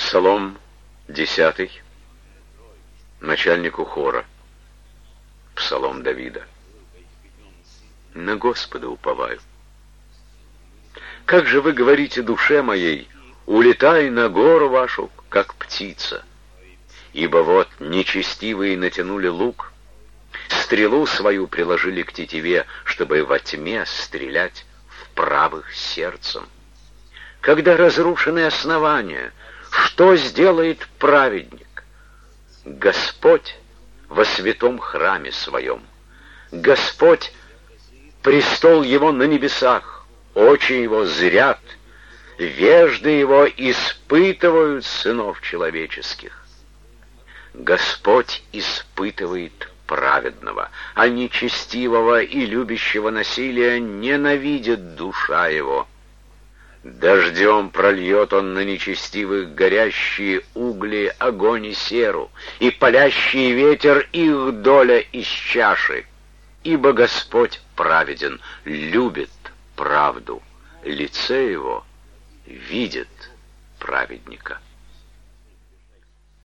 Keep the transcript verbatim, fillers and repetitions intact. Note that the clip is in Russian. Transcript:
Псалом десятый. Начальнику хора. Псалом Давида. На Господа уповаю. Как же вы говорите душе моей: улетай на гору вашу, как птица. Ибо вот нечестивые натянули лук, стрелу свою приложили к тетиве, чтобы во тьме стрелять в правых сердцем. Когда разрушены основания, что сделает праведник? Господь во святом храме своем. Господь, престол его на небесах, очи его зрят, вежды его испытывают сынов человеческих. Господь испытывает праведного, а нечестивого и любящего насилия ненавидит душа его. Дождем прольет он на нечестивых горящие угли, огонь и серу, и палящий ветер их доля из чаши. Ибо Господь праведен, любит правду, лице его видит праведника.